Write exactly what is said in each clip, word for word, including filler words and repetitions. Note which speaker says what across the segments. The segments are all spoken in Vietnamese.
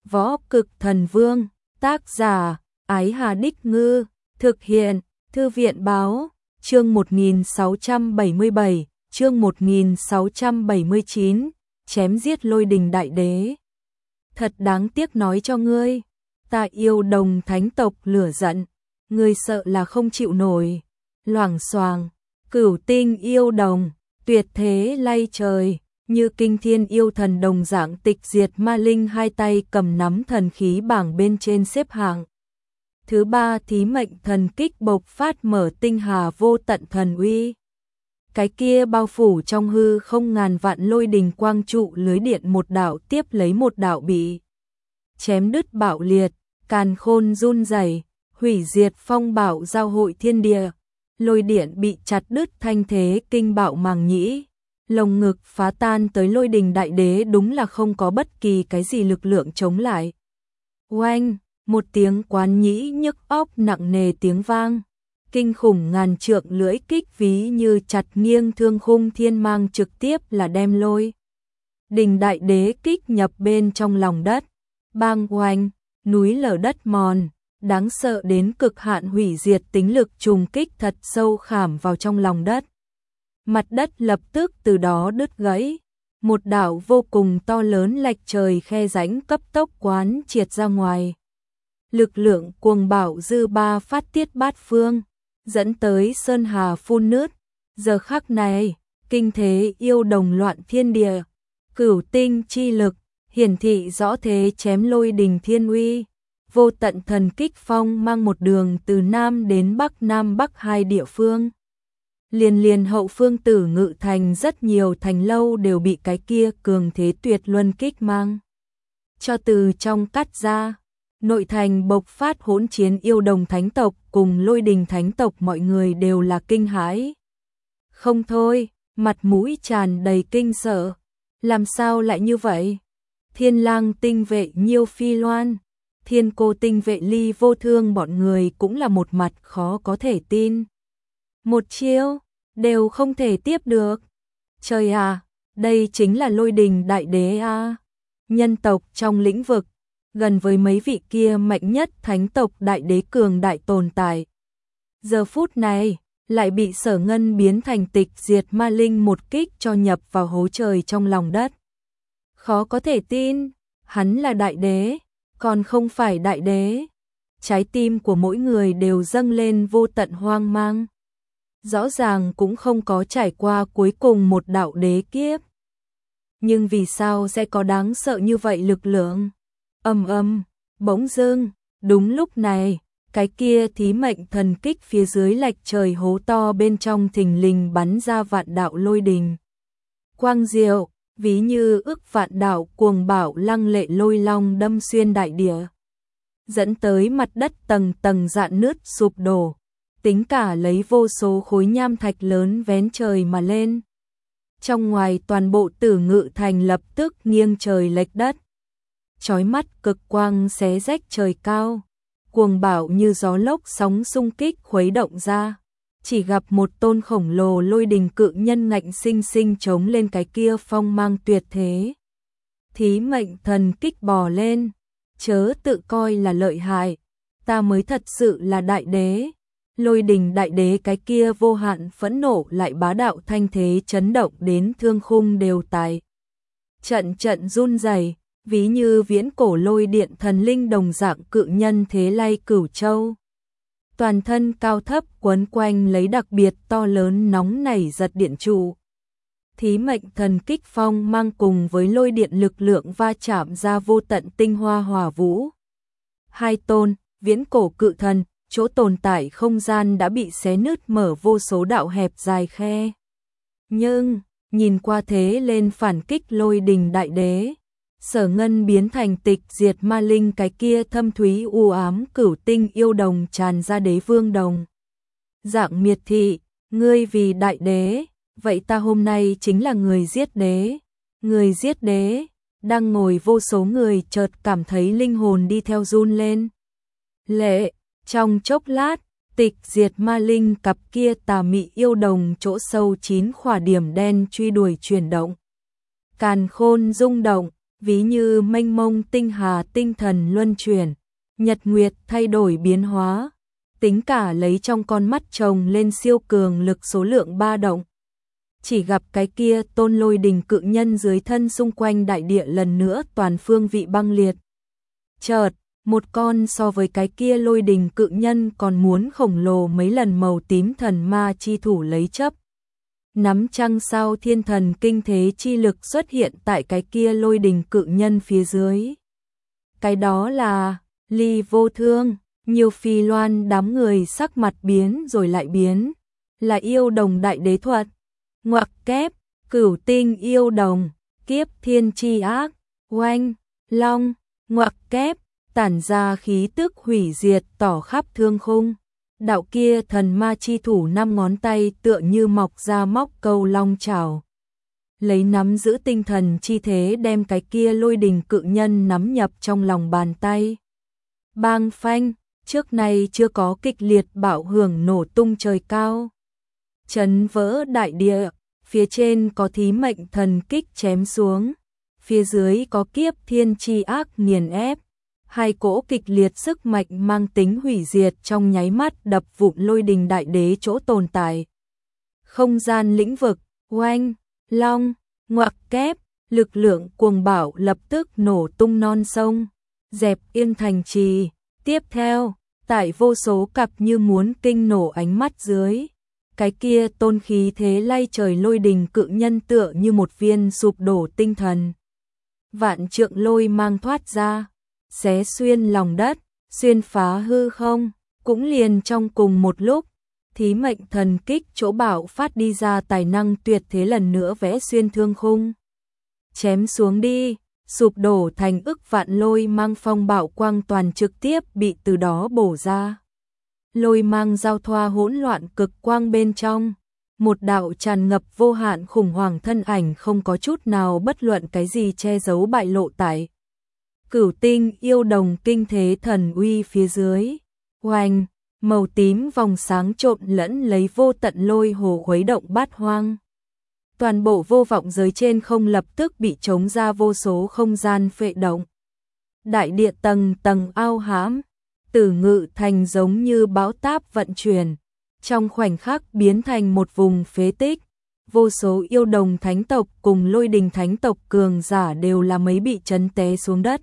Speaker 1: Võ Cực Thần Vương, tác giả, Ái Hà Đích Ngư, thực hiện, Thư viện Báo, chương một nghìn sáu trăm bảy mươi bảy, chương một nghìn sáu trăm bảy mươi chín, chém giết Lôi Đình Đại Đế. Thật đáng tiếc nói cho ngươi, ta yêu Đồng thánh tộc lửa giận, ngươi sợ là không chịu nổi. Loảng xoàng, Cửu Tinh yêu đồng, tuyệt thế lay trời, như kinh thiên yêu thần đồng dạng tịch diệt ma linh hai tay cầm nắm thần khí bảng bên trên xếp hạng. Thứ ba thí mệnh thần kích bộc phát mở tinh hà vô tận thần uy. Cái kia bao phủ trong hư không ngàn vạn lôi đình quang trụ lưới điện một đạo tiếp lấy một đạo bị chém đứt bạo liệt, càn khôn run rẩy, hủy diệt phong bạo giao hội thiên địa. Lôi điện bị chặt đứt thanh thế kinh bạo màng nhĩ, lồng ngực phá tan tới Lôi Đình Đại Đế đúng là không có bất kỳ cái gì lực lượng chống lại. Oanh, một tiếng quán nhĩ nhức óc nặng nề tiếng vang, kinh khủng ngàn trượng lưỡi kích ví như chặt nghiêng thương khung thiên mang trực tiếp là đem Lôi Đình Đại Đế kích nhập bên trong lòng đất. Bang oanh, núi lở đất mòn, đáng sợ đến cực hạn hủy diệt tính lực trùng kích thật sâu khảm vào trong lòng đất. Mặt đất lập tức từ đó đứt gãy, một đạo vô cùng to lớn lệch trời khe rãnh cấp tốc quán triệt ra ngoài. Lực lượng cuồng bạo dư ba phát tiết bát phương, dẫn tới sơn hà phun nứt. Giờ khắc này, kinh thế yêu đồng loạn thiên địa, cửu tinh chi lực, hiển thị rõ thế chém lôi đình thiên uy. Vô tận thần kích phong mang một đường từ Nam đến Bắc Nam Bắc hai địa phương. Liền liền hậu phương Tử Ngự thành rất nhiều thành lâu đều bị cái kia cường thế tuyệt luân kích mang cho từ trong cắt ra. Nội thành bộc phát hỗn chiến yêu đồng thánh tộc cùng Lôi Đình thánh tộc, mọi người đều là kinh hãi không thôi, mặt mũi tràn đầy kinh sợ. Làm sao lại như vậy? Thiên Lang tinh vệ Nhiêu Phi Loan, Thiên Cô tinh vệ Ly Vô Thương bọn người cũng là một mặt khó có thể tin. Một chiêu đều không thể tiếp được. Trời à, đây chính là Lôi Đình Đại Đế à. Nhân tộc trong lĩnh vực, gần với mấy vị kia mạnh nhất thánh tộc đại đế cường đại tồn tại. Giờ phút này, lại bị Sở Ngân biến thành tịch diệt ma linh một kích cho nhập vào hố trời trong lòng đất. Khó có thể tin, hắn là đại đế, còn không phải đại đế. Trái tim của mỗi người đều dâng lên vô tận hoang mang. Rõ ràng cũng không có trải qua cuối cùng một đạo đế kiếp. Nhưng vì sao sẽ có đáng sợ như vậy lực lượng? Âm âm, bỗng dưng, đúng lúc này, cái kia thí mệnh thần kích phía dưới lệch trời hố to bên trong thình lình bắn ra vạn đạo lôi đình. Quang diệu, ví như ức vạn đạo cuồng bạo lăng lệ lôi long đâm xuyên đại địa, dẫn tới mặt đất tầng tầng rạn nứt sụp đổ, tính cả lấy vô số khối nham thạch lớn vén trời mà lên. Trong ngoài toàn bộ Tử Ngự thành lập tức nghiêng trời lệch đất. Chói mắt cực quang xé rách trời cao, cuồng bạo như gió lốc sóng xung kích khuấy động ra. Chỉ gặp một tôn khổng lồ lôi đình cự nhân ngạnh sinh sinh chống lên cái kia phong mang tuyệt thế. Thí mệnh thần kích bò lên, chớ tự coi là lợi hại, ta mới thật sự là đại đế. Lôi Đình Đại Đế cái kia vô hạn phẫn nộ lại bá đạo thanh thế chấn động đến thương khung đều tại trận trận run rẩy, ví như viễn cổ lôi điện thần linh đồng dạng cự nhân thế lay cửu châu. Toàn thân cao thấp quấn quanh lấy đặc biệt to lớn nóng nảy giật điện trụ. Thí mệnh thần kích phong mang cùng với lôi điện lực lượng va chạm ra vô tận tinh hoa hỏa vũ. Hai tôn, viễn cổ cự thần, chỗ tồn tại không gian đã bị xé nứt mở vô số đạo hẹp dài khe. Nhưng, nhìn qua thế lên phản kích Lôi Đình Đại Đế, Sở Ngân biến thành tịch diệt ma linh cái kia thâm thúy u ám cửu tinh yêu đồng tràn ra đế vương đồng. Dạng miệt thị, ngươi vì đại đế, vậy ta hôm nay chính là người giết đế. Người giết đế, đang ngồi vô số người chợt cảm thấy linh hồn đi theo run lên. Lệ, trong chốc lát, tịch diệt ma linh cặp kia tà mị yêu đồng chỗ sâu chín khỏa điểm đen truy đuổi chuyển động. Càn khôn rung động, ví như mênh mông tinh hà tinh thần luân chuyển, nhật nguyệt thay đổi biến hóa, tính cả lấy trong con mắt chồng lên siêu cường lực số lượng ba động. Chỉ gặp cái kia tôn lôi đình cự nhân dưới thân xung quanh đại địa lần nữa toàn phương vị băng liệt. Chợt, một con so với cái kia lôi đình cự nhân còn muốn khổng lồ mấy lần màu tím thần ma chi thủ lấy chấp. Nắm trăng sao thiên thần kinh thế chi lực xuất hiện tại cái kia lôi đình cự nhân phía dưới. Cái đó là Ly Vô Thương, nhiều phi loan đám người sắc mặt biến rồi lại biến, là yêu đồng đại đế thuật. Ngoặc kép, cửu tinh yêu đồng, kiếp thiên chi ác, oanh, long, ngoặc kép, tản ra khí tức hủy diệt tỏ khắp thương khung. Đạo kia thần ma chi thủ năm ngón tay tựa như mọc ra móc câu long chảo. Lấy nắm giữ tinh thần chi thế đem cái kia lôi đình cự nhân nắm nhập trong lòng bàn tay. Bang phanh, trước này chưa có kịch liệt bạo hưởng nổ tung trời cao. Chấn vỡ đại địa, phía trên có thí mệnh thần kích chém xuống, phía dưới có kiếp thiên chi ác nghiền ép. Hai cỗ kịch liệt sức mạnh mang tính hủy diệt trong nháy mắt đập vụn lôi đình đại đế chỗ tồn tại. Không gian lĩnh vực, oanh, long, ngoặc kép, lực lượng cuồng bạo lập tức nổ tung non sông, dẹp yên thành trì. Tiếp theo, tại vô số cặp như muốn kinh nổ ánh mắt dưới, cái kia tôn khí thế lay trời lôi đình cự nhân tựa như một viên sụp đổ tinh thần. Vạn trượng lôi mang thoát ra, xé xuyên lòng đất, xuyên phá hư không, cũng liền trong cùng một lúc, thí mệnh thần kích chỗ bạo phát đi ra tài năng tuyệt thế lần nữa vẽ xuyên thương khung. Chém xuống đi, sụp đổ thành ức vạn lôi mang phong bạo quang toàn trực tiếp bị từ đó bổ ra. Lôi mang giao thoa hỗn loạn cực quang bên trong, một đạo tràn ngập vô hạn khủng hoảng thân ảnh không có chút nào bất luận cái gì che giấu bại lộ tại. Cửu tinh yêu đồng kinh thế thần uy phía dưới, oanh, màu tím vòng sáng trộn lẫn lấy vô tận lôi hồ khuấy động bát hoang. Toàn bộ vô vọng giới trên không lập tức bị trống ra vô số không gian phệ động. Đại địa tầng tầng ao hãm, Tử Ngự Thành giống như bão táp vận chuyển, trong khoảnh khắc biến thành một vùng phế tích. Vô số yêu đồng thánh tộc cùng lôi đình thánh tộc cường giả đều là mấy bị chấn té xuống đất.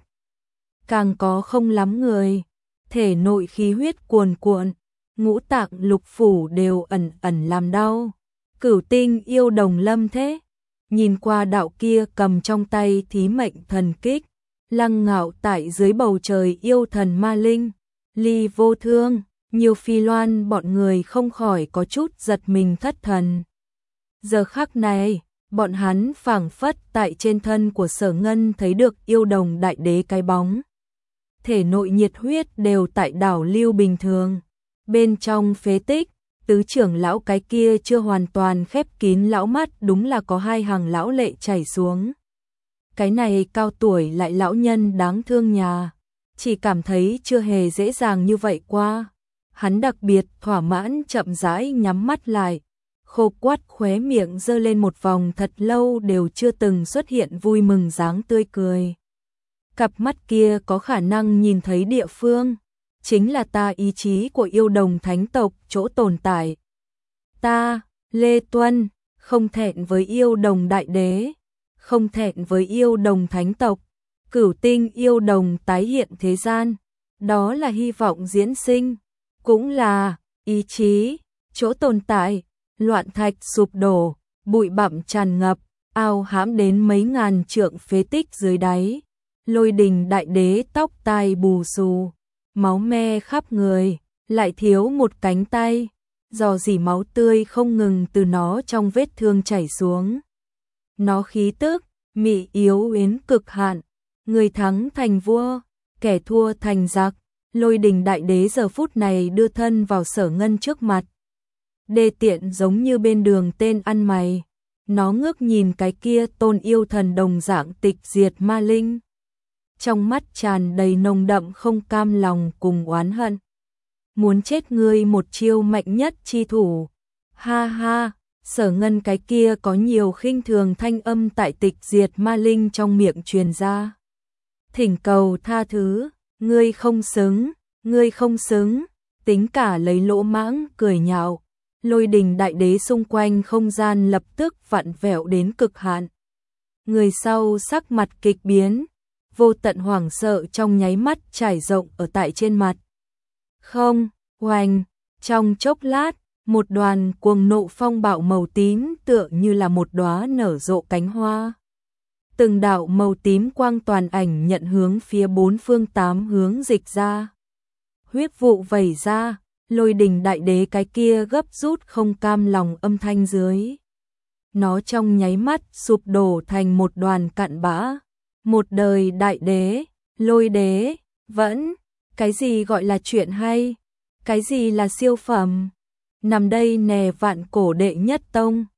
Speaker 1: Càng có không lắm người, thể nội khí huyết cuồn cuộn, ngũ tạng lục phủ đều ẩn ẩn làm đau. Cửu tinh yêu đồng lâm thế, nhìn qua đạo kia cầm trong tay thí mệnh thần kích, lăng ngạo tại dưới bầu trời yêu thần ma linh, Ly Vô Thương, nhiều phi loan bọn người không khỏi có chút giật mình thất thần. Giờ khắc này, bọn hắn phảng phất tại trên thân của Sở Ngân thấy được yêu đồng đại đế cái bóng. Thể nội nhiệt huyết đều tại đảo lưu bình thường. Bên trong phế tích, tứ trưởng lão cái kia chưa hoàn toàn khép kín lão mắt đúng là có hai hàng lão lệ chảy xuống. Cái này cao tuổi lại lão nhân đáng thương nhà, chỉ cảm thấy chưa hề dễ dàng như vậy qua. Hắn đặc biệt thỏa mãn chậm rãi nhắm mắt lại, khô quắt khóe miệng giơ lên một vòng thật lâu đều chưa từng xuất hiện vui mừng dáng tươi cười. Cặp mắt kia có khả năng nhìn thấy địa phương, chính là ta ý chí của yêu đồng thánh tộc chỗ tồn tại. Ta, Lê Tuân, không thẹn với yêu đồng đại đế, không thẹn với yêu đồng thánh tộc, cửu tinh yêu đồng tái hiện thế gian, đó là hy vọng diễn sinh, cũng là ý chí, chỗ tồn tại. Loạn thạch sụp đổ, bụi bặm tràn ngập, ao hãm đến mấy ngàn trượng phế tích dưới đáy. Lôi đình đại đế tóc tai bù xù, máu me khắp người, lại thiếu một cánh tay, rò rỉ máu tươi không ngừng từ nó trong vết thương chảy xuống. Nó khí tức, mị yếu yến cực hạn, người thắng thành vua, kẻ thua thành giặc. Lôi đình đại đế giờ phút này đưa thân vào Sở Ngân trước mặt. Đê tiện giống như bên đường tên ăn mày, nó ngước nhìn cái kia tôn yêu thần đồng dạng tịch diệt ma linh. Trong mắt tràn đầy nồng đậm không cam lòng cùng oán hận. Muốn chết ngươi một chiêu mạnh nhất chi thủ. Ha ha, Sở Ngân cái kia có nhiều khinh thường thanh âm tại tịch diệt ma linh trong miệng truyền ra. Thỉnh cầu tha thứ, ngươi không xứng, ngươi không xứng, tính cả lấy lỗ mãng cười nhạo. Lôi Đình Đại Đế xung quanh không gian lập tức vặn vẹo đến cực hạn. Người sau sắc mặt kịch biến, vô tận hoảng sợ trong nháy mắt trải rộng ở tại trên mặt. Không, oanh, trong chốc lát, một đoàn cuồng nộ phong bạo màu tím tựa như là một đóa nở rộ cánh hoa. Từng đạo màu tím quang toàn ảnh nhận hướng phía bốn phương tám hướng dịch ra. Huyết vụ vẩy ra, Lôi Đình Đại Đế cái kia gấp rút không cam lòng âm thanh dưới. Nó trong nháy mắt sụp đổ thành một đoàn cặn bã. Một đời đại đế, Lôi đế, vẫn, cái gì gọi là chuyện hay, cái gì là siêu phẩm. Nằm đây nè vạn cổ đệ nhất tông,